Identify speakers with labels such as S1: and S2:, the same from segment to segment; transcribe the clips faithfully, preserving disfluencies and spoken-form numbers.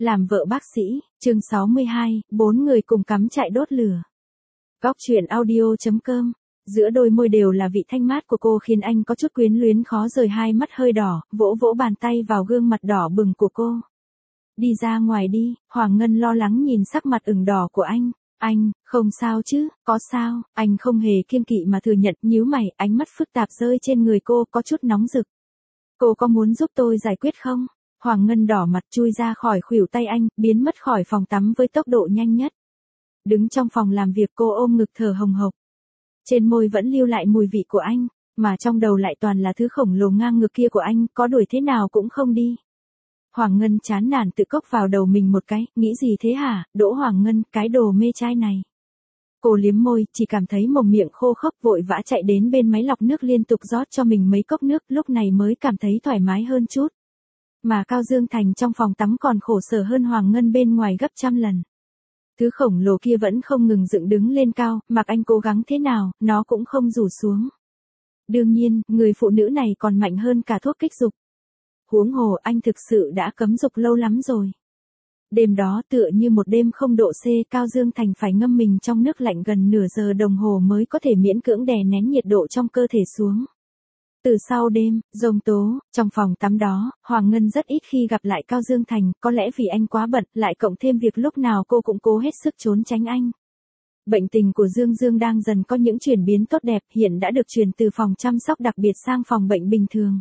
S1: Làm vợ bác sĩ, chương sáu mươi hai, bốn người cùng cắm trại đốt lửa. Góc truyện audio.com. Giữa đôi môi đều là vị thanh mát của cô khiến anh có chút quyến luyến khó rời, hai mắt hơi đỏ, vỗ vỗ bàn tay vào gương mặt đỏ bừng của cô. Đi ra ngoài đi, Hoàng Ngân lo lắng nhìn sắc mặt ửng đỏ của anh. Anh, không sao chứ, có sao, anh không hề kiêng kỵ mà thừa nhận, nhíu mày, ánh mắt phức tạp rơi trên người cô, có chút nóng rực. Cô có muốn giúp tôi giải quyết không? Hoàng Ngân đỏ mặt chui ra khỏi khuỷu tay anh, biến mất khỏi phòng tắm với tốc độ nhanh nhất. Đứng trong phòng làm việc cô ôm ngực thở hồng hộc. Trên môi vẫn lưu lại mùi vị của anh, mà trong đầu lại toàn là thứ khổng lồ ngang ngực kia của anh, có đuổi thế nào cũng không đi. Hoàng Ngân chán nản tự cốc vào đầu mình một cái, nghĩ gì thế hả, Đỗ Hoàng Ngân, cái đồ mê trai này. Cô liếm môi, chỉ cảm thấy mồm miệng khô khốc, vội vã chạy đến bên máy lọc nước liên tục rót cho mình mấy cốc nước, lúc này mới cảm thấy thoải mái hơn chút. Mà Cao Dương Thành trong phòng tắm còn khổ sở hơn Hoàng Ngân bên ngoài gấp trăm lần. Thứ khổng lồ kia vẫn không ngừng dựng đứng lên cao, mặc anh cố gắng thế nào, nó cũng không rủ xuống. Đương nhiên, người phụ nữ này còn mạnh hơn cả thuốc kích dục. Huống hồ anh thực sự đã cấm dục lâu lắm rồi. Đêm đó tựa như một đêm không độ C, Cao Dương Thành phải ngâm mình trong nước lạnh gần nửa giờ đồng hồ mới có thể miễn cưỡng đè nén nhiệt độ trong cơ thể xuống. Từ sau đêm, giông tố, trong phòng tắm đó, Hoàng Ngân rất ít khi gặp lại Cao Dương Thành, có lẽ vì anh quá bận, lại cộng thêm việc lúc nào cô cũng cố hết sức trốn tránh anh. Bệnh tình của Dương Dương đang dần có những chuyển biến tốt đẹp, hiện đã được chuyển từ phòng chăm sóc đặc biệt sang phòng bệnh bình thường.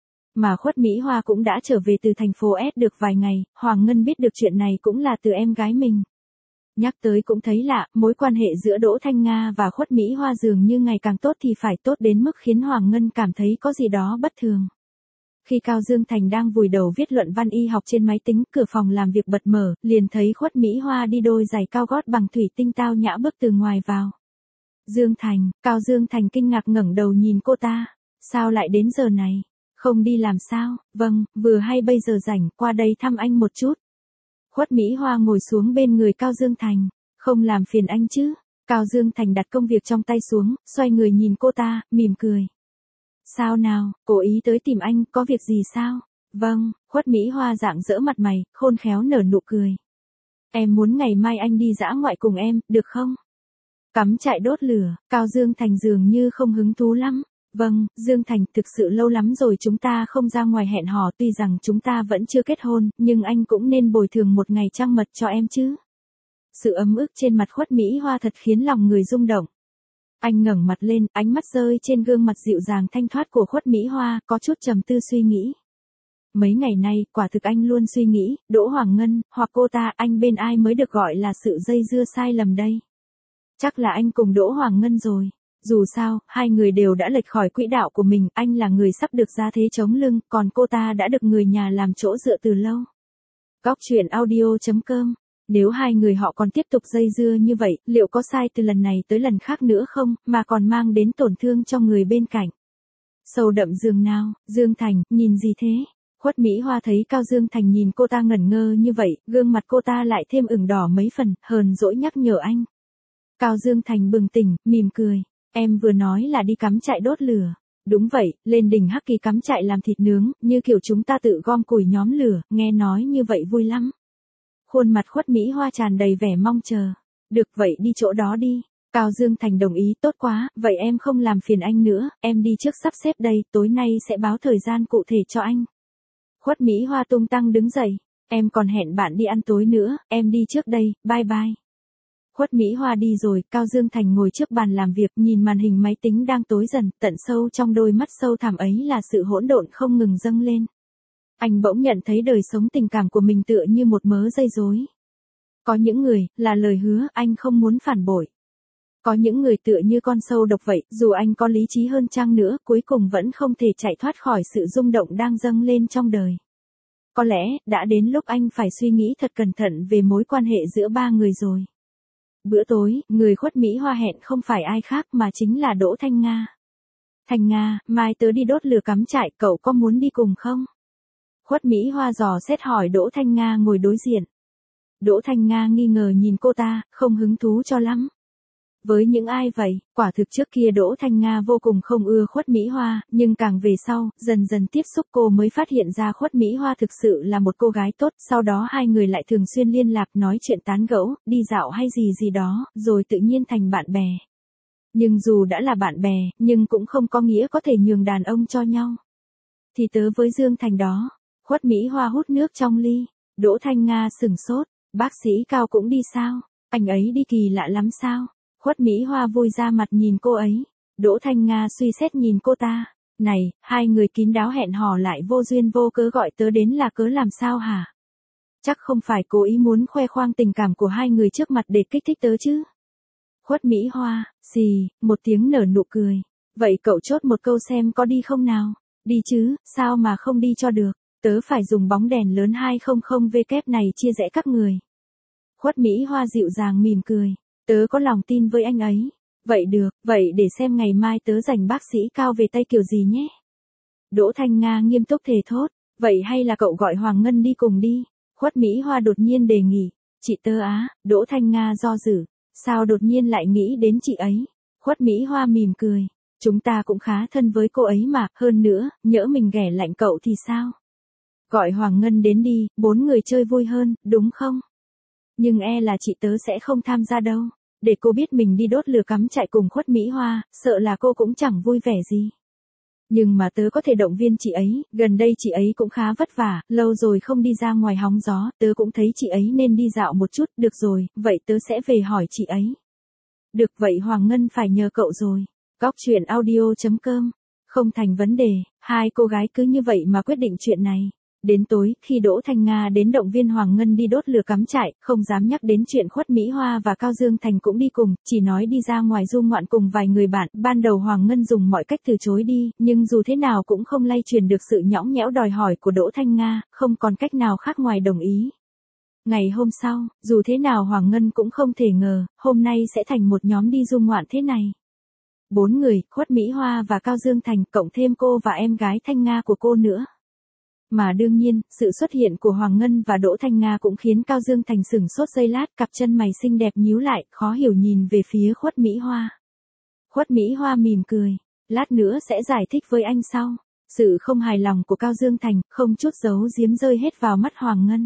S1: Mà Khuất Mỹ Hoa cũng đã trở về từ thành phố S được vài ngày, Hoàng Ngân biết được chuyện này cũng là từ em gái mình. Nhắc tới cũng thấy lạ, mối quan hệ giữa Đỗ Thanh Nga và Khuất Mỹ Hoa dường như ngày càng tốt thì phải tốt đến mức khiến Hoàng Ngân cảm thấy có gì đó bất thường. Khi Cao Dương Thành đang vùi đầu viết luận văn y học trên máy tính, cửa phòng làm việc bật mở, liền thấy Khuất Mỹ Hoa đi đôi giày cao gót bằng thủy tinh tao nhã bước từ ngoài vào. Dương Thành, Cao Dương Thành kinh ngạc ngẩng đầu nhìn cô ta, sao lại đến giờ này? Không đi làm sao? Vâng, vừa hay bây giờ rảnh, qua đây thăm anh một chút. Khuất Mỹ Hoa ngồi xuống bên người Cao Dương Thành, không làm phiền anh chứ? Cao Dương Thành đặt công việc trong tay xuống, xoay người nhìn cô ta, mỉm cười. Sao nào, cố ý tới tìm anh, có việc gì sao? Vâng, Khuất Mỹ Hoa rạng rỡ mặt mày, khôn khéo nở nụ cười. Em muốn ngày mai anh đi dã ngoại cùng em, được không? Cắm trại đốt lửa, Cao Dương Thành dường như không hứng thú lắm. Vâng, Dương Thành, thực sự lâu lắm rồi chúng ta không ra ngoài hẹn hò, tuy rằng chúng ta vẫn chưa kết hôn, nhưng anh cũng nên bồi thường một ngày trăng mật cho em chứ. Sự ấm ức trên mặt Khuất Mỹ Hoa thật khiến lòng người rung động. Anh ngẩng mặt lên, ánh mắt rơi trên gương mặt dịu dàng thanh thoát của Khuất Mỹ Hoa, có chút trầm tư suy nghĩ. Mấy ngày nay, quả thực anh luôn suy nghĩ, Đỗ Hoàng Ngân, hoặc cô ta, anh bên ai mới được gọi là sự dây dưa sai lầm đây. Chắc là anh cùng Đỗ Hoàng Ngân rồi. Dù sao, hai người đều đã lệch khỏi quỹ đạo của mình, anh là người sắp được ra thế chống lưng, còn cô ta đã được người nhà làm chỗ dựa từ lâu. Góc truyện audio.com. Nếu hai người họ còn tiếp tục dây dưa như vậy, liệu có sai từ lần này tới lần khác nữa không, mà còn mang đến tổn thương cho người bên cạnh. Sâu đậm giường nào, Dương Thành, nhìn gì thế? Khuất Mỹ Hoa thấy Cao Dương Thành nhìn cô ta ngẩn ngơ như vậy, gương mặt cô ta lại thêm ửng đỏ mấy phần, hờn dỗi nhắc nhở anh. Cao Dương Thành bừng tỉnh, mỉm cười. Em vừa nói là đi cắm trại đốt lửa. Đúng vậy, lên đỉnh Hắc Kỳ cắm trại làm thịt nướng, như kiểu chúng ta tự gom củi nhóm lửa, nghe nói như vậy vui lắm. Khuôn mặt Khuất Mỹ Hoa tràn đầy vẻ mong chờ. Được vậy đi chỗ đó đi. Cao Dương Thành đồng ý, tốt quá, vậy em không làm phiền anh nữa, em đi trước sắp xếp đây, tối nay sẽ báo thời gian cụ thể cho anh. Khuất Mỹ Hoa tung tăng đứng dậy, em còn hẹn bạn đi ăn tối nữa, em đi trước đây, bye bye. Khuất Mỹ Hoa đi rồi, Cao Dương Thành ngồi trước bàn làm việc nhìn màn hình máy tính đang tối dần, tận sâu trong đôi mắt sâu thẳm ấy là sự hỗn độn không ngừng dâng lên. Anh bỗng nhận thấy đời sống tình cảm của mình tựa như một mớ dây rối. Có những người, là lời hứa, anh không muốn phản bội. Có những người tựa như con sâu độc vậy, dù anh có lý trí hơn chăng nữa, cuối cùng vẫn không thể chạy thoát khỏi sự rung động đang dâng lên trong đời. Có lẽ, đã đến lúc anh phải suy nghĩ thật cẩn thận về mối quan hệ giữa ba người rồi. Bữa tối, người Khuất Mỹ Hoa hẹn không phải ai khác mà chính là Đỗ Thanh Nga. Thanh Nga, mai tớ đi đốt lửa cắm trại, cậu có muốn đi cùng không? Khuất Mỹ Hoa dò xét hỏi Đỗ Thanh Nga ngồi đối diện. Đỗ Thanh Nga nghi ngờ nhìn cô ta, không hứng thú cho lắm. Với những ai vậy, quả thực trước kia Đỗ Thanh Nga vô cùng không ưa Khuất Mỹ Hoa, nhưng càng về sau, dần dần tiếp xúc cô mới phát hiện ra Khuất Mỹ Hoa thực sự là một cô gái tốt, sau đó hai người lại thường xuyên liên lạc nói chuyện tán gẫu, đi dạo hay gì gì đó, rồi tự nhiên thành bạn bè. Nhưng dù đã là bạn bè, nhưng cũng không có nghĩa có thể nhường đàn ông cho nhau. Thì tớ với Dương Thành đó, Khuất Mỹ Hoa hút nước trong ly, Đỗ Thanh Nga sửng sốt, bác sĩ Cao cũng đi sao, anh ấy đi kỳ lạ lắm sao? Khuất Mỹ Hoa vui ra mặt nhìn cô ấy, Đỗ Thanh Nga suy xét nhìn cô ta, này, hai người kín đáo hẹn hò lại vô duyên vô cớ gọi tớ đến là cớ làm sao hả? Chắc không phải cố ý muốn khoe khoang tình cảm của hai người trước mặt để kích thích tớ chứ? Khuất Mỹ Hoa, xì, một tiếng nở nụ cười, vậy cậu chốt một câu xem có đi không nào? Đi chứ, sao mà không đi cho được, tớ phải dùng bóng đèn lớn hai trăm W này chia rẽ các người. Khuất Mỹ Hoa dịu dàng mỉm cười, tớ có lòng tin với anh ấy. Vậy được, vậy để xem ngày mai tớ rảnh bác sĩ Cao về Tây kiểu gì nhé. Đỗ Thanh Nga nghiêm túc thề thốt, vậy hay là cậu gọi Hoàng Ngân đi cùng đi. Khuất Mỹ Hoa đột nhiên đề nghị, chị tớ á, Đỗ Thanh Nga do dự, sao đột nhiên lại nghĩ đến chị ấy. Khuất Mỹ Hoa mỉm cười, chúng ta cũng khá thân với cô ấy mà, hơn nữa, nhỡ mình ghẻ lạnh cậu thì sao? Gọi Hoàng Ngân đến đi, bốn người chơi vui hơn, đúng không? Nhưng e là chị tớ sẽ không tham gia đâu. Để cô biết mình đi đốt lửa cắm trại cùng Khuất Mỹ Hoa, sợ là cô cũng chẳng vui vẻ gì. Nhưng mà tớ có thể động viên chị ấy, gần đây chị ấy cũng khá vất vả, lâu rồi không đi ra ngoài hóng gió, tớ cũng thấy chị ấy nên đi dạo một chút, được rồi, vậy tớ sẽ về hỏi chị ấy. Được vậy Hoàng Ngân phải nhờ cậu rồi. Góc chuyện audio chấm com. Không thành vấn đề, hai cô gái cứ như vậy mà quyết định chuyện này. Đến tối, khi Đỗ Thanh Nga đến động viên Hoàng Ngân đi đốt lửa cắm trại, không dám nhắc đến chuyện Khuất Mỹ Hoa và Cao Dương Thành cũng đi cùng, chỉ nói đi ra ngoài du ngoạn cùng vài người bạn. Ban đầu Hoàng Ngân dùng mọi cách từ chối đi, nhưng dù thế nào cũng không lay truyền được sự nhõng nhẽo đòi hỏi của Đỗ Thanh Nga, không còn cách nào khác ngoài đồng ý. Ngày hôm sau, dù thế nào Hoàng Ngân cũng không thể ngờ, hôm nay sẽ thành một nhóm đi du ngoạn thế này. Bốn người, Khuất Mỹ Hoa và Cao Dương Thành, cộng thêm cô và em gái Thanh Nga của cô nữa. Mà đương nhiên, sự xuất hiện của Hoàng Ngân và Đỗ Thanh Nga cũng khiến Cao Dương Thành sửng sốt giây lát, cặp chân mày xinh đẹp nhíu lại, khó hiểu nhìn về phía Khuất Mỹ Hoa. Khuất Mỹ Hoa mỉm cười, lát nữa sẽ giải thích với anh sau. Sự không hài lòng của Cao Dương Thành, không chút giấu giếm rơi hết vào mắt Hoàng Ngân.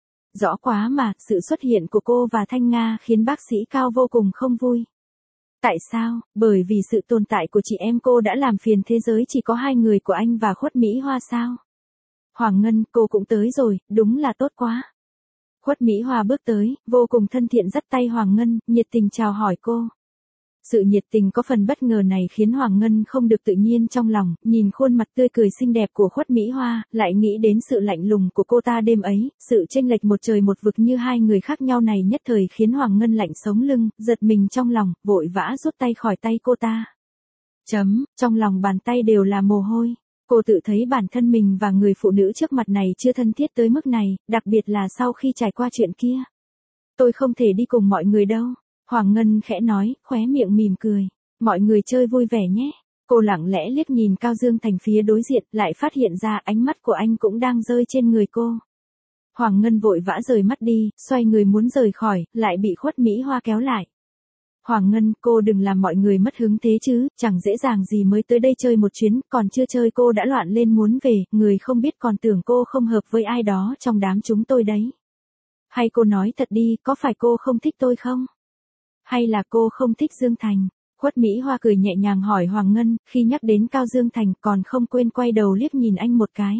S1: Rõ quá mà, sự xuất hiện của cô và Thanh Nga khiến bác sĩ Cao vô cùng không vui. Tại sao? Bởi vì sự tồn tại của chị em cô đã làm phiền thế giới chỉ có hai người của anh và Khuất Mỹ Hoa sao? Hoàng Ngân, cô cũng tới rồi, đúng là tốt quá. Khuất Mỹ Hoa bước tới, vô cùng thân thiện dắt tay Hoàng Ngân, nhiệt tình chào hỏi cô. Sự nhiệt tình có phần bất ngờ này khiến Hoàng Ngân không được tự nhiên trong lòng, nhìn khuôn mặt tươi cười xinh đẹp của Khuất Mỹ Hoa, lại nghĩ đến sự lạnh lùng của cô ta đêm ấy, sự chênh lệch một trời một vực như hai người khác nhau này nhất thời khiến Hoàng Ngân lạnh sống lưng, giật mình trong lòng, vội vã rút tay khỏi tay cô ta. Chấm, trong lòng bàn tay đều là mồ hôi. Cô tự thấy bản thân mình và người phụ nữ trước mặt này chưa thân thiết tới mức này, đặc biệt là sau khi trải qua chuyện kia. Tôi không thể đi cùng mọi người đâu. Hoàng Ngân khẽ nói, khóe miệng mỉm cười. Mọi người chơi vui vẻ nhé. Cô lặng lẽ liếc nhìn Cao Dương Thành phía đối diện, lại phát hiện ra ánh mắt của anh cũng đang rơi trên người cô. Hoàng Ngân vội vã rời mắt đi, xoay người muốn rời khỏi, lại bị Khuất Mỹ Hoa kéo lại. Hoàng Ngân, cô đừng làm mọi người mất hứng thế chứ, chẳng dễ dàng gì mới tới đây chơi một chuyến, còn chưa chơi cô đã loạn lên muốn về, người không biết còn tưởng cô không hợp với ai đó trong đám chúng tôi đấy. Hay cô nói thật đi, có phải cô không thích tôi không? Hay là cô không thích Dương Thành? Khuất Mỹ Hoa cười nhẹ nhàng hỏi Hoàng Ngân, khi nhắc đến Cao Dương Thành còn không quên quay đầu liếc nhìn anh một cái.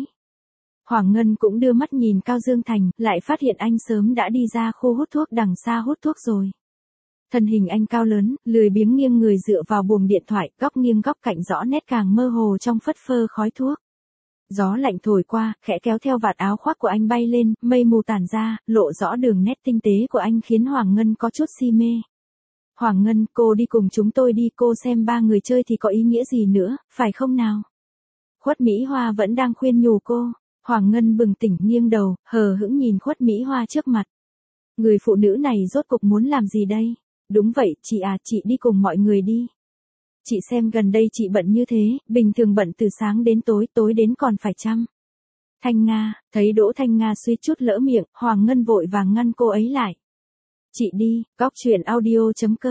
S1: Hoàng Ngân cũng đưa mắt nhìn Cao Dương Thành, lại phát hiện anh sớm đã đi ra khu hút thuốc đằng xa hút thuốc rồi. Thân hình anh cao lớn, lười biếng nghiêng người dựa vào buồng điện thoại, góc nghiêng góc cạnh rõ nét càng mơ hồ trong phất phơ khói thuốc. Gió lạnh thổi qua, khẽ kéo theo vạt áo khoác của anh bay lên, mây mù tản ra, lộ rõ đường nét tinh tế của anh khiến Hoàng Ngân có chút si mê. Hoàng Ngân, cô đi cùng chúng tôi đi, cô xem ba người chơi thì có ý nghĩa gì nữa, phải không nào? Khuất Mỹ Hoa vẫn đang khuyên nhủ cô. Hoàng Ngân bừng tỉnh nghiêng đầu, hờ hững nhìn Khuất Mỹ Hoa trước mặt. Người phụ nữ này rốt cục muốn làm gì đây? Đúng vậy, chị à, chị đi cùng mọi người đi. Chị xem gần đây chị bận như thế, bình thường bận từ sáng đến tối, tối đến còn phải chăm. Thanh Nga, thấy Đỗ Thanh Nga suýt chút lỡ miệng, Hoàng Ngân vội vàng ngăn cô ấy lại. Chị đi, góc chuyện audio chấm com.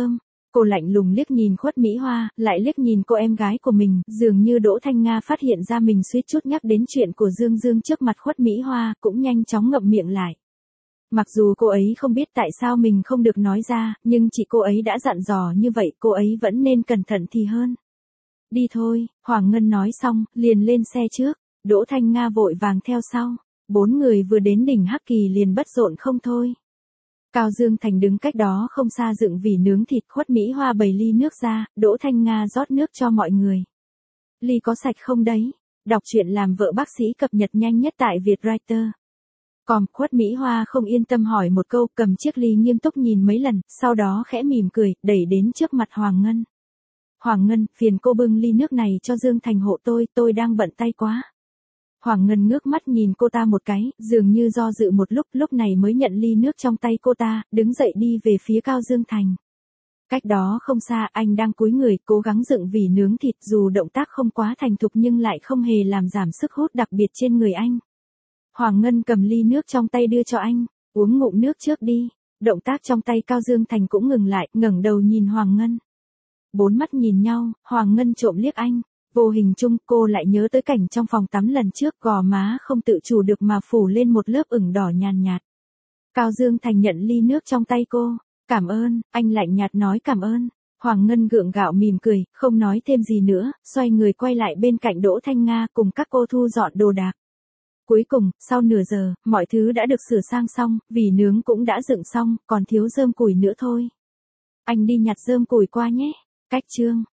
S1: Cô lạnh lùng liếc nhìn Khuất Mỹ Hoa, lại liếc nhìn cô em gái của mình, dường như Đỗ Thanh Nga phát hiện ra mình suýt chút nhắc đến chuyện của Dương Dương trước mặt Khuất Mỹ Hoa, cũng nhanh chóng ngậm miệng lại. Mặc dù cô ấy không biết tại sao mình không được nói ra, nhưng chị cô ấy đã dặn dò như vậy, cô ấy vẫn nên cẩn thận thì hơn. Đi thôi, Hoàng Ngân nói xong, liền lên xe trước, Đỗ Thanh Nga vội vàng theo sau. Bốn người vừa đến đỉnh Hắc Kỳ liền bất rộn không thôi. Cao Dương Thành đứng cách đó không xa dựng vỉ nướng thịt. Khuất Mỹ Hoa bày ly nước ra, Đỗ Thanh Nga rót nước cho mọi người. Ly có sạch không đấy? Đọc truyện làm vợ bác sĩ cập nhật nhanh nhất tại Vietwriter. Còn Khuất Mỹ Hoa không yên tâm hỏi một câu, cầm chiếc ly nghiêm túc nhìn mấy lần, sau đó khẽ mỉm cười, đẩy đến trước mặt Hoàng Ngân. Hoàng Ngân, phiền cô bưng ly nước này cho Dương Thành hộ tôi, tôi đang bận tay quá. Hoàng Ngân ngước mắt nhìn cô ta một cái, dường như do dự một lúc, lúc này mới nhận ly nước trong tay cô ta, đứng dậy đi về phía Cao Dương Thành. Cách đó không xa, anh đang cúi người, cố gắng dựng vỉ nướng thịt, dù động tác không quá thành thục nhưng lại không hề làm giảm sức hút đặc biệt trên người anh. Hoàng Ngân cầm ly nước trong tay đưa cho anh, uống ngụm nước trước đi. Động tác trong tay Cao Dương Thành cũng ngừng lại, ngẩng đầu nhìn Hoàng Ngân. Bốn mắt nhìn nhau, Hoàng Ngân trộm liếc anh. Vô hình chung cô lại nhớ tới cảnh trong phòng tắm lần trước, gò má không tự chủ được mà phủ lên một lớp ửng đỏ nhàn nhạt. Cao Dương Thành nhận ly nước trong tay cô. Cảm ơn, anh lạnh nhạt nói cảm ơn. Hoàng Ngân gượng gạo mỉm cười, không nói thêm gì nữa, xoay người quay lại bên cạnh Đỗ Thanh Nga cùng các cô thu dọn đồ đạc. Cuối cùng, sau nửa giờ, mọi thứ đã được sửa sang xong, vỉ nướng cũng đã dựng xong, còn thiếu rơm củi nữa thôi. Anh đi nhặt rơm củi qua nhé. Cách chương.